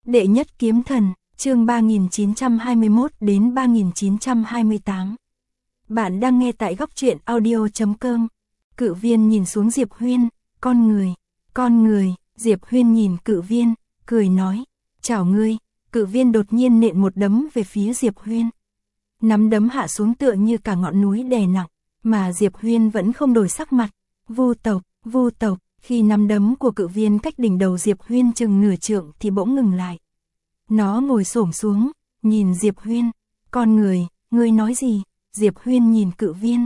Đệ nhất kiếm thần, chương 3921 đến 3928. Bạn đang nghe tại góc truyện audio.com. Cự viên nhìn xuống Diệp Huyên, con người, Diệp Huyên nhìn Cự viên, cười nói, chào ngươi. Cự viên đột nhiên nện một đấm về phía Diệp Huyên. Nắm đấm hạ xuống tựa như cả ngọn núi đè nặng, mà Diệp Huyên vẫn không đổi sắc mặt. Vu tộc, khi nắm đấm của Cự viên cách đỉnh đầu Diệp Huyên chừng nửa trượng thì bỗng ngừng lại. Nó ngồi xổm xuống, nhìn Diệp Huyên, con người, ngươi nói gì? Diệp Huyên nhìn Cự viên.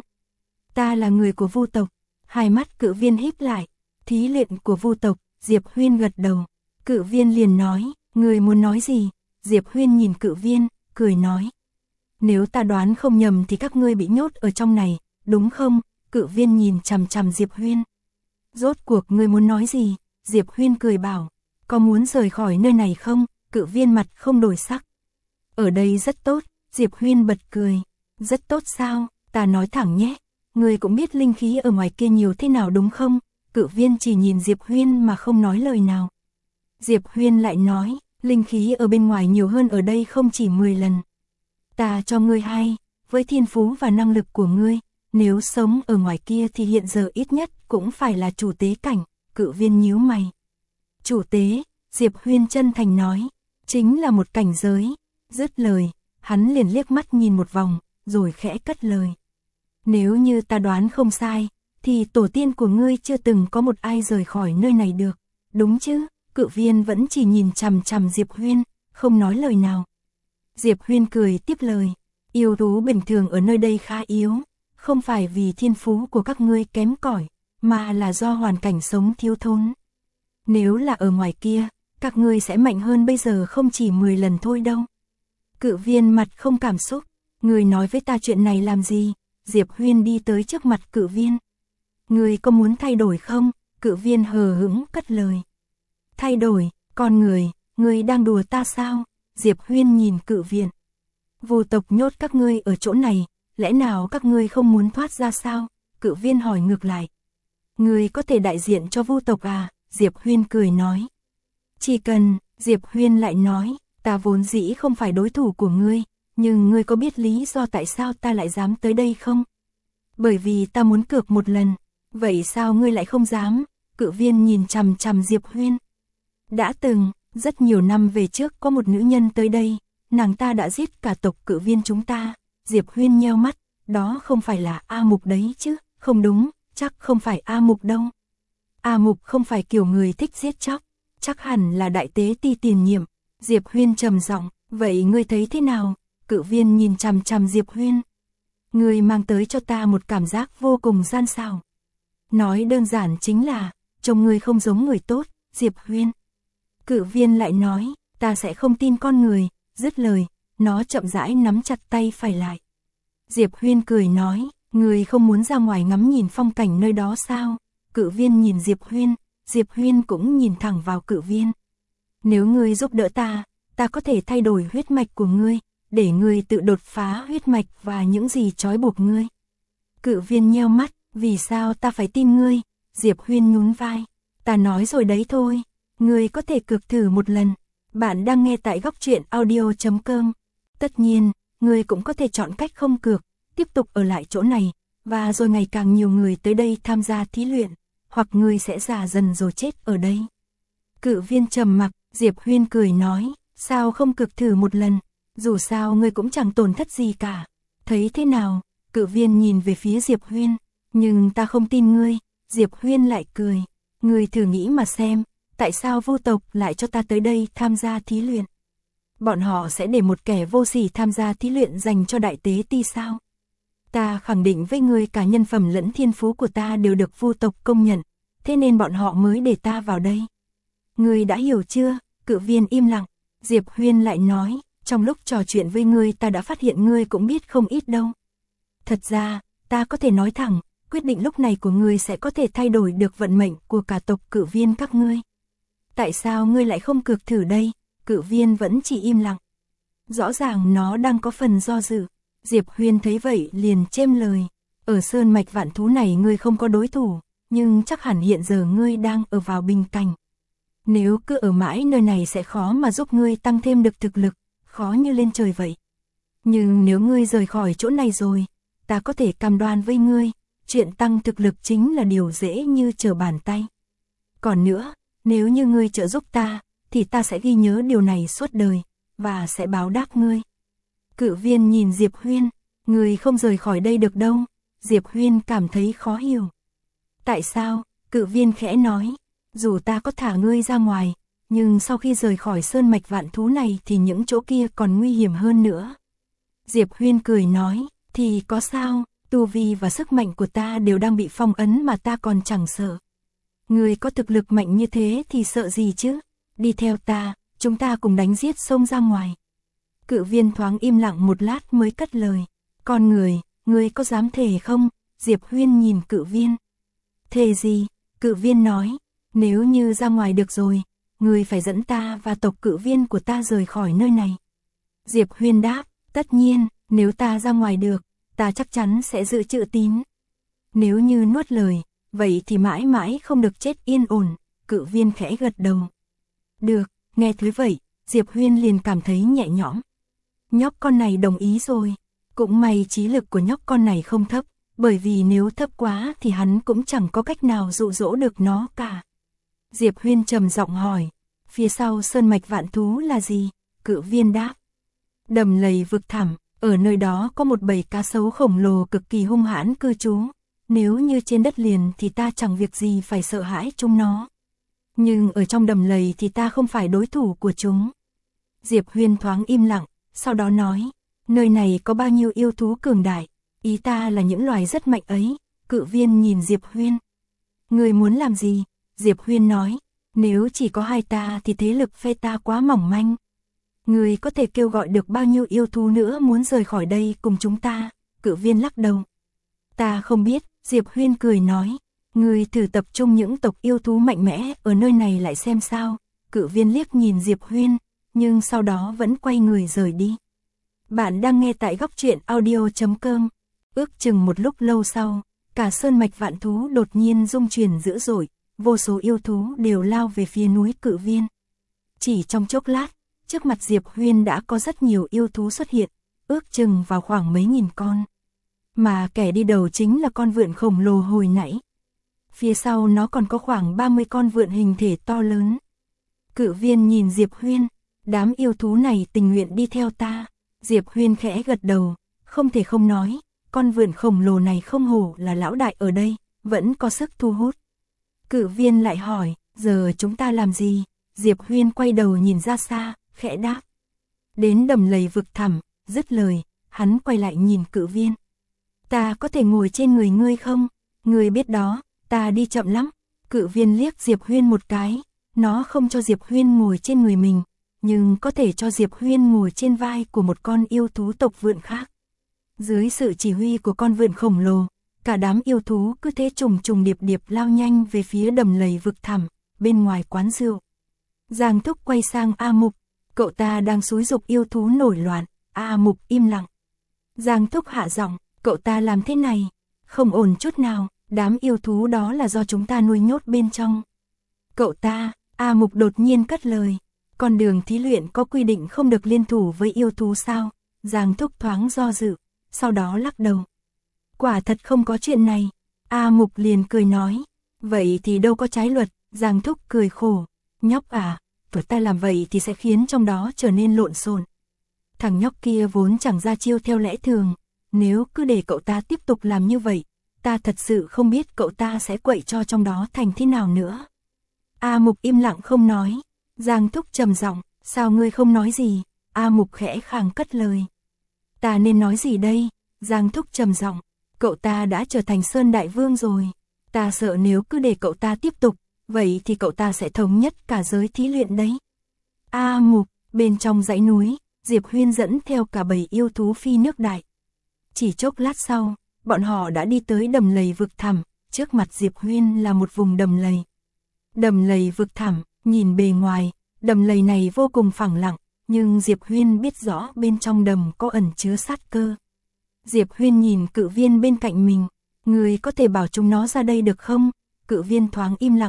Ta là người của Vu tộc. Hai mắt Cự viên híp lại. Thí luyện của Vu tộc. Diệp Huyên gật đầu. Cự viên liền nói, ngươi muốn nói gì? Diệp Huyên nhìn Cự viên, cười nói. Nếu ta đoán không nhầm thì các ngươi bị nhốt ở trong này, đúng không? Cự viên nhìn chằm chằm Diệp Huyên. Rốt cuộc ngươi muốn nói gì? Diệp Huyên cười bảo, có muốn rời khỏi nơi này không? Cự viên mặt không đổi sắc. Ở đây rất tốt. Diệp Huyên bật cười. Rất tốt sao? Ta nói thẳng nhé. Ngươi cũng biết linh khí ở ngoài kia nhiều thế nào đúng không? Cự viên chỉ nhìn Diệp Huyên mà không nói lời nào. Diệp Huyên lại nói, linh khí ở bên ngoài nhiều hơn ở đây không chỉ 10 lần. Ta cho ngươi hay, với thiên phú và năng lực của ngươi, nếu sống ở ngoài kia thì hiện giờ ít nhất cũng phải là chủ tế cảnh. Cự viên nhíu mày. Chủ tế, Diệp Huyên chân thành nói, chính là một cảnh giới. Dứt lời, hắn liền liếc mắt nhìn một vòng, rồi khẽ cất lời. Nếu như ta đoán không sai, thì tổ tiên của ngươi chưa từng có một ai rời khỏi nơi này được, đúng chứ? Cự viên vẫn chỉ nhìn chằm chằm Diệp Huyên, không nói lời nào. Diệp Huyên cười tiếp lời, yêu thú bình thường ở nơi đây khá yếu, không phải vì thiên phú của các ngươi kém cỏi, mà là do hoàn cảnh sống thiếu thốn. Nếu là ở ngoài kia, các ngươi sẽ mạnh hơn bây giờ không chỉ 10 lần thôi đâu. Cự viên mặt không cảm xúc, ngươi nói với ta chuyện này làm gì? Diệp Huyên đi tới trước mặt Cự viên. Ngươi có muốn thay đổi không? Cự viên hờ hững cất lời. Thay đổi, con người, ngươi đang đùa ta sao? Diệp Huyên nhìn Cự viên. Vu tộc nhốt các ngươi ở chỗ này, lẽ nào các ngươi không muốn thoát ra sao? Cự viên hỏi ngược lại. Ngươi có thể đại diện cho Vu tộc à? Diệp Huyên cười nói. Chỉ cần, Diệp Huyên lại nói, ta vốn dĩ không phải đối thủ của ngươi, nhưng ngươi có biết lý do tại sao ta lại dám tới đây không? Bởi vì ta muốn cược một lần. Vậy sao ngươi lại không dám? Cự viên nhìn chằm chằm Diệp Huyên. Đã từng, rất nhiều năm về trước có một nữ nhân tới đây, nàng ta đã giết cả tộc Cự viên chúng ta. Diệp Huyên nheo mắt, đó không phải là A Mục đấy chứ? Không đúng, chắc không phải A Mục đâu. A Mục không phải kiểu người thích giết chóc, chắc hẳn là đại tế ti tiền nhiệm. Diệp Huyên trầm giọng, vậy ngươi thấy thế nào? Cự viên nhìn chằm chằm Diệp Huyên. Ngươi mang tới cho ta một cảm giác vô cùng gian xảo. Nói đơn giản chính là, trông ngươi không giống người tốt, Diệp Huyên. Cự viên lại nói, ta sẽ không tin con người. Dứt lời, nó chậm rãi nắm chặt tay phải lại. Diệp Huyên cười nói, ngươi không muốn ra ngoài ngắm nhìn phong cảnh nơi đó sao? Cự viên nhìn Diệp Huyên, Diệp Huyên cũng nhìn thẳng vào Cự viên. Nếu ngươi giúp đỡ ta, ta có thể thay đổi huyết mạch của ngươi, để ngươi tự đột phá huyết mạch và những gì trói buộc ngươi. Cự viên nheo mắt, vì sao ta phải tin ngươi? Diệp Huyên nhún vai, ta nói rồi đấy thôi, ngươi có thể cược thử một lần. Bạn đang nghe tại góc truyện audio.com. Tất nhiên, ngươi cũng có thể chọn cách không cược, tiếp tục ở lại chỗ này, và rồi ngày càng nhiều người tới đây tham gia thí luyện, hoặc ngươi sẽ già dần rồi chết ở đây. Cự viên trầm mặc, Diệp Huyên cười nói, sao không cược thử một lần, dù sao ngươi cũng chẳng tổn thất gì cả. Thấy thế nào? Cự viên nhìn về phía Diệp Huyên, nhưng ta không tin ngươi. Diệp Huyên lại cười, ngươi thử nghĩ mà xem, tại sao Vu tộc lại cho ta tới đây tham gia thí luyện? Bọn họ sẽ để một kẻ vô sỉ tham gia thí luyện dành cho đại tế ti sao? Ta khẳng định với ngươi cả nhân phẩm lẫn thiên phú của ta đều được Vu tộc công nhận, thế nên bọn họ mới để ta vào đây. Ngươi đã hiểu chưa? Cự viên im lặng. Diệp Huyên lại nói, trong lúc trò chuyện với ngươi ta đã phát hiện ngươi cũng biết không ít đâu. Thật ra, ta có thể nói thẳng, quyết định lúc này của ngươi sẽ có thể thay đổi được vận mệnh của cả tộc Cự viên các ngươi. Tại sao ngươi lại không cược thử đây? Cự viên vẫn chỉ im lặng. Rõ ràng nó đang có phần do dự. Diệp Huyên thấy vậy liền chêm lời. Ở sơn mạch vạn thú này ngươi không có đối thủ, nhưng chắc hẳn hiện giờ ngươi đang ở vào bình cảnh. Nếu cứ ở mãi nơi này sẽ khó mà giúp ngươi tăng thêm được thực lực, khó như lên trời vậy. Nhưng nếu ngươi rời khỏi chỗ này rồi, ta có thể cam đoan với ngươi, chuyện tăng thực lực chính là điều dễ như trở bàn tay. Còn nữa, nếu như ngươi trợ giúp ta, thì ta sẽ ghi nhớ điều này suốt đời, và sẽ báo đáp ngươi. Cự viên nhìn Diệp Huyên, ngươi không rời khỏi đây được đâu. Diệp Huyên cảm thấy khó hiểu. Tại sao? Cự viên khẽ nói, dù ta có thả ngươi ra ngoài, nhưng sau khi rời khỏi sơn mạch vạn thú này thì những chỗ kia còn nguy hiểm hơn nữa. Diệp Huyên cười nói, thì có sao, tu vi và sức mạnh của ta đều đang bị phong ấn mà ta còn chẳng sợ. Ngươi có thực lực mạnh như thế thì sợ gì chứ? Đi theo ta, chúng ta cùng đánh giết xông ra ngoài. Cự viên thoáng im lặng một lát mới cất lời. Con người, ngươi có dám thề không? Diệp Huyên nhìn cự viên. Thề gì? Cự viên nói, nếu như ra ngoài được rồi, ngươi phải dẫn ta và tộc cự viên của ta rời khỏi nơi này. Diệp Huyên đáp, tất nhiên, nếu ta ra ngoài được, ta chắc chắn sẽ giữ chữ tín. Nếu như nuốt lời, vậy thì mãi mãi không được chết yên ổn. Cự viên khẽ gật đầu. Được, nghe thế vậy, Diệp Huyên liền cảm thấy nhẹ nhõm. Nhóc con này đồng ý rồi. Cũng may trí lực của nhóc con này không thấp, bởi vì nếu thấp quá thì hắn cũng chẳng có cách nào dụ dỗ được nó cả. Diệp Huyên trầm giọng hỏi, phía sau sơn mạch vạn thú là gì? Cự viên đáp, đầm lầy vực thẳm, ở nơi đó có một bầy cá sấu khổng lồ cực kỳ hung hãn cư trú. Nếu như trên đất liền thì ta chẳng việc gì phải sợ hãi chúng nó. Nhưng ở trong đầm lầy thì ta không phải đối thủ của chúng. Diệp Huyên thoáng im lặng, sau đó nói, nơi này có bao nhiêu yêu thú cường đại, ý ta là những loài rất mạnh ấy. Cự viên nhìn Diệp Huyên. Người muốn làm gì? Diệp Huyên nói, nếu chỉ có hai ta thì thế lực phe ta quá mỏng manh. Người có thể kêu gọi được bao nhiêu yêu thú nữa muốn rời khỏi đây cùng chúng ta? Cự viên lắc đầu. Ta không biết, Diệp Huyên cười nói, người thử tập trung những tộc yêu thú mạnh mẽ ở nơi này lại xem sao. Cự viên liếc nhìn Diệp Huyên, nhưng sau đó vẫn quay người rời đi. Bạn đang nghe tại góc truyện audio.com. Ước chừng một lúc lâu sau, cả sơn mạch vạn thú đột nhiên rung chuyển dữ dội, vô số yêu thú đều lao về phía núi Cự viên. Chỉ trong chốc lát, trước mặt Diệp Huyên đã có rất nhiều yêu thú xuất hiện, ước chừng vào khoảng mấy nghìn con. Mà kẻ đi đầu chính là con vượn khổng lồ hồi nãy. Phía sau nó còn có khoảng 30 con vượn hình thể to lớn. Cự viên nhìn Diệp Huyên, đám yêu thú này tình nguyện đi theo ta. Diệp Huyên khẽ gật đầu, không thể không nói, con vượn khổng lồ này không hổ là lão đại ở đây, vẫn có sức thu hút. Cự viên lại hỏi, giờ chúng ta làm gì? Diệp Huyên quay đầu nhìn ra xa, khẽ đáp. Đến đầm lầy vực thẳm, dứt lời, hắn quay lại nhìn cự viên. Ta có thể ngồi trên người ngươi không? Ngươi biết đó, ta đi chậm lắm. Cự viên liếc Diệp Huyên một cái, nó không cho Diệp Huyên ngồi trên người mình, nhưng có thể cho Diệp Huyên ngồi trên vai của một con yêu thú tộc vượn khác. Dưới sự chỉ huy của con vượn khổng lồ, cả đám yêu thú cứ thế trùng trùng điệp điệp lao nhanh về phía đầm lầy vực thẳm, bên ngoài quán rượu. Giang Thúc quay sang A Mục, cậu ta đang xúi giục yêu thú nổi loạn. A Mục im lặng. Giang Thúc hạ giọng, cậu ta làm thế này, không ổn chút nào, đám yêu thú đó là do chúng ta nuôi nhốt bên trong. Cậu ta, A Mục đột nhiên cất lời, con đường thí luyện có quy định không được liên thủ với yêu thú sao? Giang Thúc thoáng do dự, sau đó lắc đầu. Quả thật không có chuyện này. A Mục liền cười nói, vậy thì đâu có trái luật. Giang Thúc cười khổ, nhóc à, vừa ta làm vậy thì sẽ khiến trong đó trở nên lộn xộn. Thằng nhóc kia vốn chẳng ra chiêu theo lẽ thường, nếu cứ để cậu ta tiếp tục làm như vậy, ta thật sự không biết cậu ta sẽ quậy cho trong đó thành thế nào nữa. A Mục im lặng không nói. Giang Thúc trầm giọng, sao ngươi không nói gì? A Mục khẽ khàng cất lời. Ta nên nói gì đây? Giang Thúc trầm giọng, cậu ta đã trở thành Sơn Đại Vương rồi. Ta sợ nếu cứ để cậu ta tiếp tục, vậy thì cậu ta sẽ thống nhất cả giới thí luyện đấy. A Mục, bên trong dãy núi, Diệp Huyên dẫn theo cả bầy yêu thú phi nước đại. Chỉ chốc lát sau, bọn họ đã đi tới đầm lầy vực thẳm, trước mặt Diệp Huyên là một vùng đầm lầy. Đầm lầy vực thẳm, nhìn bề ngoài, đầm lầy này vô cùng phẳng lặng, nhưng Diệp Huyên biết rõ bên trong đầm có ẩn chứa sát cơ. Diệp Huyên nhìn cự viên bên cạnh mình, người có thể bảo chúng nó ra đây được không? Cự viên thoáng im lặng,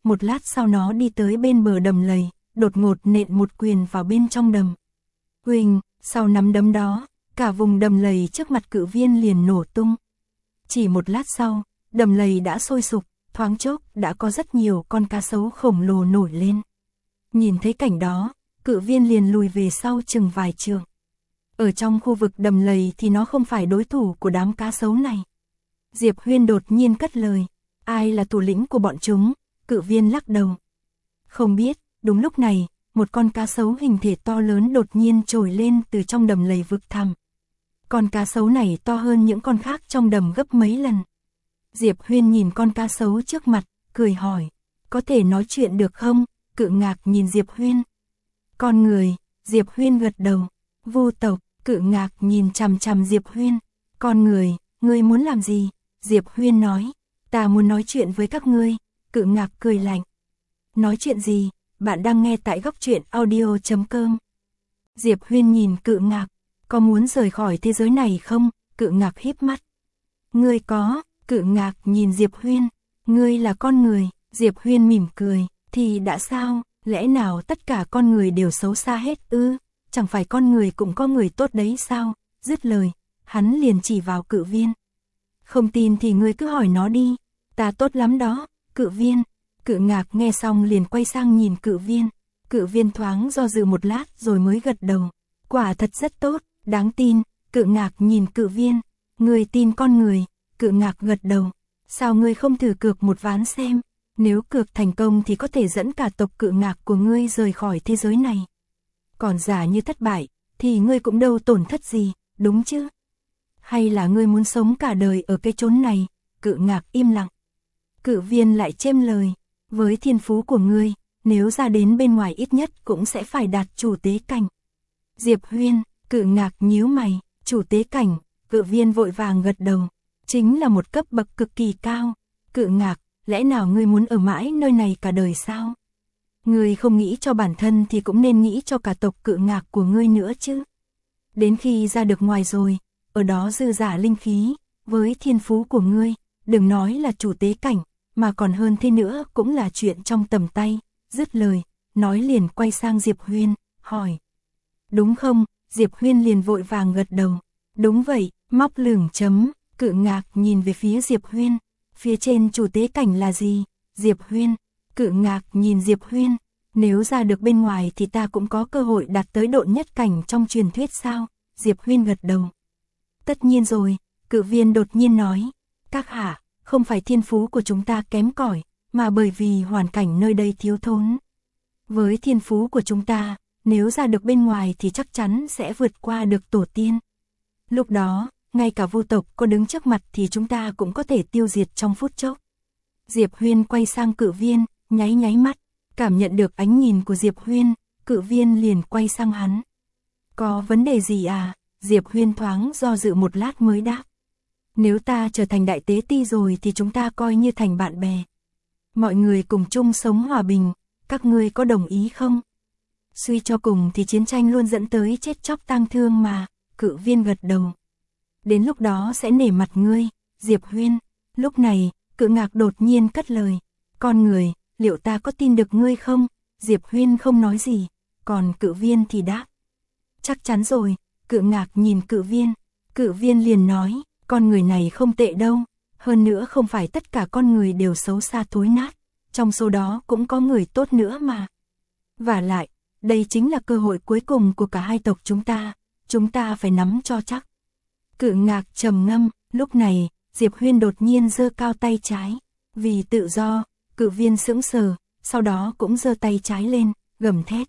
một lát sau nó đi tới bên bờ đầm lầy, đột ngột nện một quyền vào bên trong đầm. Huỳnh, sau nắm đấm đó, cả vùng đầm lầy trước mặt Cự Viên liền nổ tung. Chỉ một lát sau, đầm lầy đã sôi sục, thoáng chốc đã có rất nhiều con cá sấu khổng lồ nổi lên. Nhìn thấy cảnh đó, Cự Viên liền lùi về sau chừng vài trượng. Ở trong khu vực đầm lầy thì nó không phải đối thủ của đám cá sấu này. Diệp Huyên đột nhiên cất lời, ai là thủ lĩnh của bọn chúng? Cự Viên lắc đầu. Không biết. Đúng lúc này, một con cá sấu hình thể to lớn đột nhiên trồi lên từ trong đầm lầy vực thẳm. Con cá sấu này to hơn những con khác trong đầm gấp mấy lần. Diệp Huyên nhìn con cá sấu trước mặt, cười hỏi, có thể nói chuyện được không? Cự Ngạc nhìn Diệp Huyên. Con người, Diệp Huyên gật đầu. Vu tộc, Cự Ngạc nhìn chằm chằm Diệp Huyên. Con người, ngươi muốn làm gì? Diệp Huyên nói, ta muốn nói chuyện với các ngươi. Cự Ngạc cười lạnh. Nói chuyện gì? Bạn đang nghe tại góc truyện audio.com. Diệp Huyên nhìn Cự Ngạc, có muốn rời khỏi thế giới này không? Cự Ngạc híp mắt. Ngươi có? Cự Ngạc nhìn Diệp Huyên. Ngươi là con người? Diệp Huyên mỉm cười. Thì đã sao? Lẽ nào tất cả con người đều xấu xa hết ư? Chẳng phải con người cũng có người tốt đấy sao? Dứt lời, hắn liền chỉ vào Cự Viên. Không tin thì ngươi cứ hỏi nó đi. Ta tốt lắm đó, Cự Viên. Cự Ngạc nghe xong liền quay sang nhìn Cự Viên. Cự Viên thoáng do dự một lát rồi mới gật đầu. Quả thật rất tốt, đáng tin. Cự Ngạc nhìn Cự Viên. Ngươi tin con người? Cự Ngạc gật đầu. Sao ngươi không thử cược một ván xem? Nếu cược thành công thì có thể dẫn cả tộc Cự Ngạc của ngươi rời khỏi thế giới này. Còn giả như thất bại, thì ngươi cũng đâu tổn thất gì, đúng chứ? Hay là ngươi muốn sống cả đời ở cái chốn này? Cự Ngạc im lặng. Cự Viên lại chêm lời. Với thiên phú của ngươi, nếu ra đến bên ngoài ít nhất cũng sẽ phải đạt chủ tế cảnh. Diệp Huyên, Cự Ngạc nhíu mày, chủ tế cảnh, Cự Viên vội vàng gật đầu. Chính là một cấp bậc cực kỳ cao. Cự Ngạc, lẽ nào ngươi muốn ở mãi nơi này cả đời sao? Ngươi không nghĩ cho bản thân thì cũng nên nghĩ cho cả tộc Cự Ngạc của ngươi nữa chứ. Đến khi ra được ngoài rồi, ở đó dư giả linh khí, với thiên phú của ngươi, đừng nói là chủ tế cảnh, mà còn hơn thế nữa cũng là chuyện trong tầm tay. Dứt lời, nói liền quay sang Diệp Huyên, hỏi. Đúng không? Diệp Huyên liền vội vàng gật đầu. Đúng vậy, móc lửng chấm. Cự Ngạc nhìn về phía Diệp Huyên. Phía trên chủ tế cảnh là gì? Diệp Huyên. Cự Ngạc nhìn Diệp Huyên. Nếu ra được bên ngoài thì ta cũng có cơ hội đạt tới độn nhất cảnh trong truyền thuyết sao? Diệp Huyên gật đầu. Tất nhiên rồi. Cự Viên đột nhiên nói. Các hạ, không phải thiên phú của chúng ta kém cỏi, mà bởi vì hoàn cảnh nơi đây thiếu thốn. Với thiên phú của chúng ta, nếu ra được bên ngoài thì chắc chắn sẽ vượt qua được tổ tiên. Lúc đó, ngay cả Vu tộc có đứng trước mặt thì chúng ta cũng có thể tiêu diệt trong phút chốc. Diệp Huyên quay sang Cự Viên, nháy nháy mắt, cảm nhận được ánh nhìn của Diệp Huyên, Cự Viên liền quay sang hắn. Có vấn đề gì à? Diệp Huyên thoáng do dự một lát mới đáp. Nếu ta trở thành đại tế ti rồi thì chúng ta coi như thành bạn bè. Mọi người cùng chung sống hòa bình, các ngươi có đồng ý không? Suy cho cùng thì chiến tranh luôn dẫn tới chết chóc tang thương mà. Cự Viên gật đầu. Đến lúc đó sẽ nể mặt ngươi, Diệp Huyên. Lúc này, Cự Ngạc đột nhiên cất lời. Con người, liệu ta có tin được ngươi không? Diệp Huyên không nói gì, còn Cự Viên thì đáp. Chắc chắn rồi. Cự Ngạc nhìn Cự Viên. Cự Viên liền nói, con người này không tệ đâu. Hơn nữa không phải tất cả con người đều xấu xa thối nát. Trong số đó cũng có người tốt nữa mà. Vả lại, đây chính là cơ hội cuối cùng của cả hai tộc chúng ta. Chúng ta phải nắm cho chắc. Cự Ngạc trầm ngâm. Lúc này, Diệp Huyên đột nhiên giơ cao tay trái. Vì tự do. Cự Viên sững sờ, sau đó cũng giơ tay trái lên, gầm thét.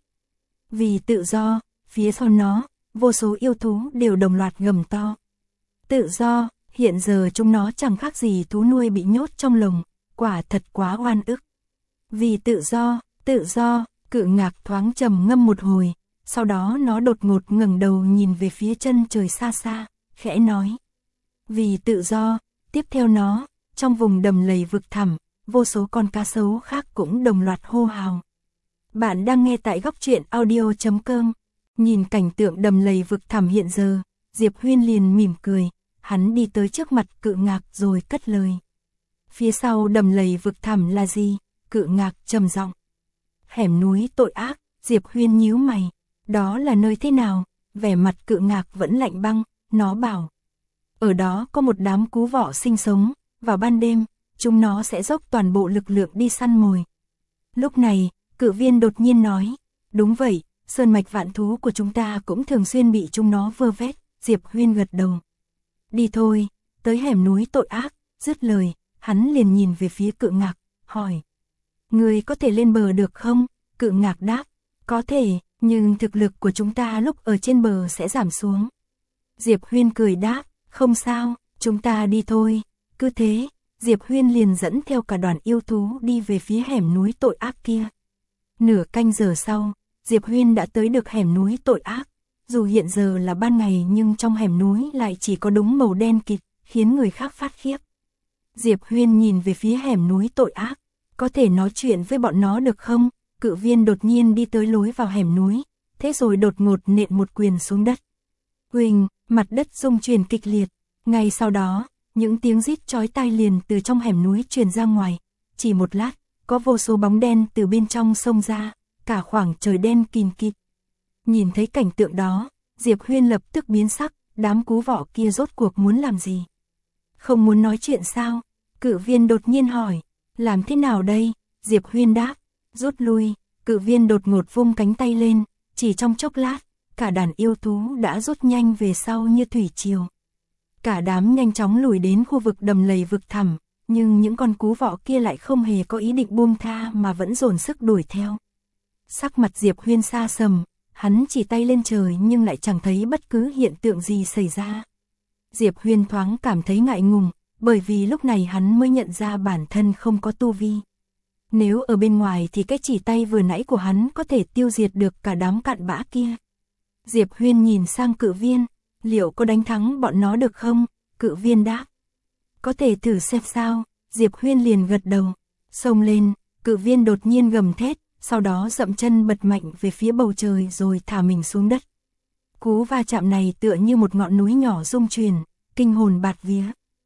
Vì tự do. Phía sau nó, vô số yêu thú đều đồng loạt gầm to. Tự do. Hiện giờ chúng nó chẳng khác gì thú nuôi bị nhốt trong lồng, quả thật quá oan ức. Vì tự do. Cự Ngạc thoáng trầm ngâm một hồi, sau đó nó đột ngột ngẩng đầu nhìn về phía chân trời xa xa, khẽ nói. Vì tự do. Tiếp theo nó, trong vùng đầm lầy vực thẳm, vô số con cá sấu khác cũng đồng loạt hô hào. Bạn đang nghe tại góc truyện audio.com. Nhìn cảnh tượng đầm lầy vực thẳm hiện giờ, Diệp Huyên liền mỉm cười. Hắn đi tới trước mặt Cự Ngạc rồi cất lời. Phía sau đầm lầy vực thẳm là gì? Cự Ngạc trầm giọng. Hẻm núi tội ác, Diệp Huyên nhíu mày. Đó là nơi thế nào? Vẻ mặt Cự Ngạc vẫn lạnh băng, nó bảo. Ở đó có một đám cú vọ sinh sống, vào ban đêm, chúng nó sẽ dốc toàn bộ lực lượng đi săn mồi. Lúc này, Cự Viên đột nhiên nói, đúng vậy, sơn mạch vạn thú của chúng ta cũng thường xuyên bị chúng nó vơ vét. Diệp Huyên gật đầu. Đi thôi, tới hẻm núi tội ác. Dứt lời, hắn liền nhìn về phía Cự Ngạc, hỏi. Người có thể lên bờ được không? Cự Ngạc đáp, có thể, nhưng thực lực của chúng ta lúc ở trên bờ sẽ giảm xuống. Diệp Huyên cười đáp, không sao, chúng ta đi thôi. Cứ thế, Diệp Huyên liền dẫn theo cả đoàn yêu thú đi về phía hẻm núi tội ác kia. Nửa canh giờ sau, Diệp Huyên đã tới được hẻm núi tội ác. Dù hiện giờ là ban ngày nhưng trong hẻm núi lại chỉ có đống màu đen kịt, khiến người khác phát khiếp. Diệp Huyên nhìn về phía hẻm núi tội ác, có thể nói chuyện với bọn nó được không? Cự Viên đột nhiên đi tới lối vào hẻm núi, thế rồi đột ngột nện một quyền xuống đất. Huỳnh, mặt đất rung chuyển kịch liệt, ngay sau đó, những tiếng rít chói tai liền từ trong hẻm núi truyền ra ngoài. Chỉ một lát, có vô số bóng đen từ bên trong xông ra, cả khoảng trời đen kìn kịt. Nhìn thấy cảnh tượng đó, Diệp Huyên lập tức biến sắc, đám cú vọ kia rốt cuộc muốn làm gì? Không muốn nói chuyện sao? Cự Viên đột nhiên hỏi, làm thế nào đây? Diệp Huyên đáp, rút lui. Cự Viên đột ngột vung cánh tay lên, chỉ trong chốc lát, cả đàn yêu thú đã rút nhanh về sau như thủy triều. Cả đám nhanh chóng lùi đến khu vực đầm lầy vực thẳm, nhưng những con cú vọ kia lại không hề có ý định buông tha mà vẫn dồn sức đuổi theo. Sắc mặt Diệp Huyên xa sầm, hắn chỉ tay lên trời nhưng lại chẳng thấy bất cứ hiện tượng gì xảy ra. Diệp Huyên thoáng cảm thấy ngại ngùng, bởi vì lúc này hắn mới nhận ra bản thân không có tu vi. Nếu ở bên ngoài thì cái chỉ tay vừa nãy của hắn có thể tiêu diệt được cả đám cặn bã kia. Diệp Huyên nhìn sang Cự Viên, liệu có đánh thắng bọn nó được không? Cự Viên đáp, có thể thử xem sao. Diệp Huyên liền gật đầu, xông lên. Cự Viên đột nhiên gầm thét, sau đó dậm chân bật mạnh về phía bầu trời rồi thả mình xuống đất. Cú va chạm này tựa như một ngọn núi nhỏ rung chuyển, kinh hồn bạt vía.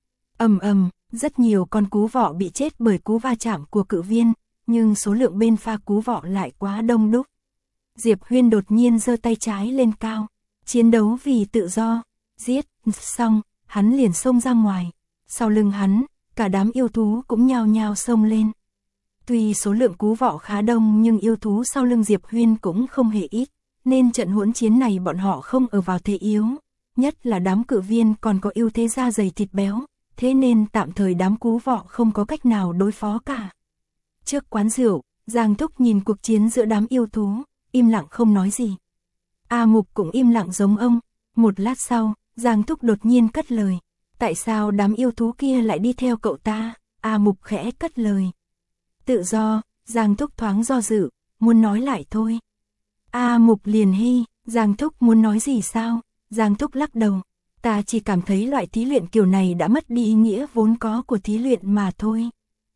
Ầm ầm, rất nhiều con cú vọ bị chết bởi cú va chạm của Cự Viên, nhưng số lượng bên pha cú vọ lại quá đông đúc. Diệp Huyên đột nhiên giơ tay trái lên cao, chiến đấu vì tự do. Giết xong, hắn liền xông ra ngoài. Sau lưng hắn, cả đám yêu thú cũng nhao nhao xông lên. Tuy số lượng cú vọ khá đông nhưng yêu thú sau lưng Diệp Huyên cũng không hề ít, nên trận hỗn chiến này bọn họ không ở vào thế yếu. Nhất là đám Cự Viên còn có ưu thế da dày thịt béo, thế nên tạm thời đám cú vọ không có cách nào đối phó cả. Trước quán rượu, Giang Thúc nhìn cuộc chiến giữa đám yêu thú, im lặng không nói gì. A Mục cũng im lặng giống ông. Một lát sau, Giang Thúc đột nhiên cất lời. Tại sao đám yêu thú kia lại đi theo cậu ta? A Mục khẽ cất lời. Tự do. Giang Thúc thoáng do dự, muốn nói lại thôi. A Mục liền hi, Giang Thúc muốn nói gì sao? Giang Thúc lắc đầu. Ta chỉ cảm thấy loại thí luyện kiểu này đã mất đi ý nghĩa vốn có của thí luyện mà thôi.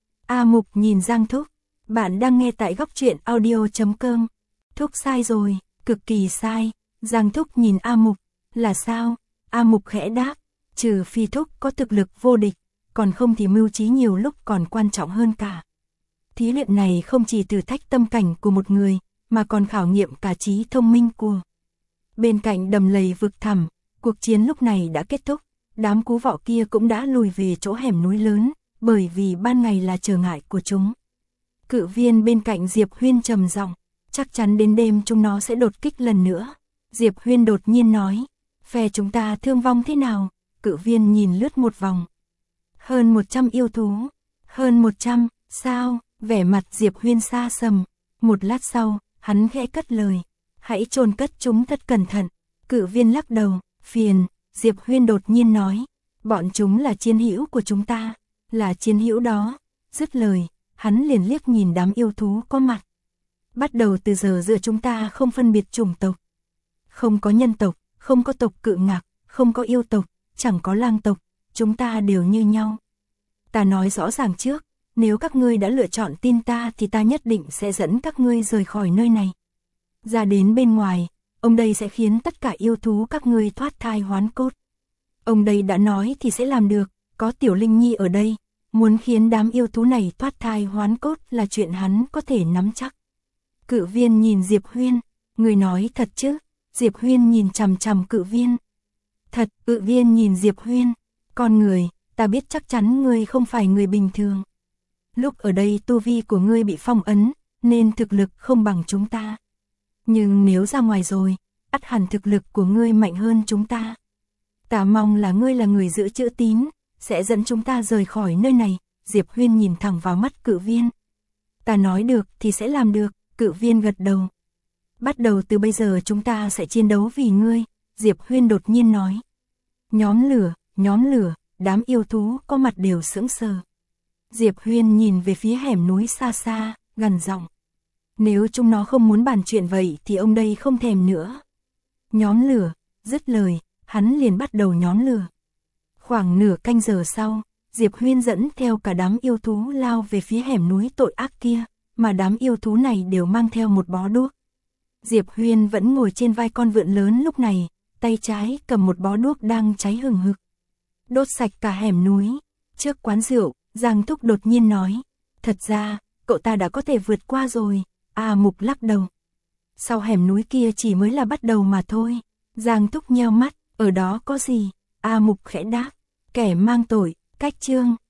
A Mục nhìn Giang Thúc. Bạn đang nghe tại góc truyện audio.com. Thúc sai rồi, cực kỳ sai. Giang Thúc nhìn A Mục. Là sao? A Mục khẽ đáp. Trừ phi Thúc có thực lực vô địch, còn không thì mưu trí nhiều lúc còn quan trọng hơn cả. Thí luyện này không chỉ thử thách tâm cảnh của một người, mà còn khảo nghiệm cả trí thông minh của. Bên cạnh đầm lầy vực thẳm, cuộc chiến lúc này đã kết thúc. Đám cú vọ kia cũng đã lùi về chỗ hẻm núi lớn, bởi vì ban ngày là trở ngại của chúng. Cự Viên bên cạnh Diệp Huyên trầm giọng, chắc chắn đến đêm chúng nó sẽ đột kích lần nữa. Diệp Huyên đột nhiên nói, phe chúng ta thương vong thế nào? Cự Viên nhìn lướt một vòng. Hơn 100 yêu thú. Hơn 100, sao? Vẻ mặt Diệp Huyên xa sầm. Một lát sau, hắn khẽ cất lời. Hãy chôn cất chúng thật cẩn thận. Cự Viên lắc đầu, phiền. Diệp Huyên đột nhiên nói, bọn chúng là chiến hữu của chúng ta. Là chiến hữu đó. Dứt lời, hắn liền liếc nhìn đám yêu thú có mặt. Bắt đầu từ giờ giữa chúng ta không phân biệt chủng tộc. Không có nhân tộc, không có tộc Cự Ngạc, không có yêu tộc, chẳng có lang tộc, chúng ta đều như nhau. Ta nói rõ ràng trước, nếu các ngươi đã lựa chọn tin ta thì ta nhất định sẽ dẫn các ngươi rời khỏi nơi này. Ra đến bên ngoài, ông đây sẽ khiến tất cả yêu thú các ngươi thoát thai hoán cốt. Ông đây đã nói thì sẽ làm được, có Tiểu Linh Nhi ở đây, Muốn khiến đám yêu thú này thoát thai hoán cốt là chuyện hắn có thể nắm chắc. Cự viên nhìn Diệp Huyên, người nói thật chứ? Diệp Huyên nhìn chằm chằm cự viên. Thật, cự viên nhìn Diệp Huyên. Con người, ta biết chắc chắn ngươi không phải người bình thường. Lúc ở đây tu vi của ngươi bị phong ấn, nên thực lực không bằng chúng ta. Nhưng nếu ra ngoài rồi, ắt hẳn thực lực của ngươi mạnh hơn chúng ta. Ta mong là ngươi là người giữ chữ tín, sẽ dẫn chúng ta rời khỏi nơi này. Diệp Huyên nhìn thẳng vào mắt cự viên. Ta nói được thì sẽ làm được, cự viên gật đầu. Bắt đầu từ bây giờ chúng ta sẽ chiến đấu vì ngươi, Diệp Huyên đột nhiên nói. Nhóm lửa, đám yêu thú có mặt đều sững sờ. Diệp Huyên nhìn về phía hẻm núi xa xa, gằn giọng. Nếu chúng nó không muốn bàn chuyện vậy thì ông đây không thèm nữa. Nhóm lửa, dứt lời, hắn liền bắt đầu nhóm lửa. Khoảng nửa canh giờ sau, Diệp Huyên dẫn theo cả đám yêu thú lao về phía hẻm núi tội ác kia, mà đám yêu thú này đều mang theo một bó đuốc. Diệp Huyên vẫn ngồi trên vai con vượn lớn lúc này, tay trái cầm một bó đuốc đang cháy hừng hực. Đốt sạch cả hẻm núi. Trước quán rượu, Giang Thúc đột nhiên nói. Thật ra, cậu ta đã có thể vượt qua rồi. A Mục lắc đầu. Sau hẻm núi kia chỉ mới là bắt đầu mà thôi. Giang Thúc nheo mắt, ở đó có gì? A Mục khẽ đáp. Kẻ mang tội, cách chương.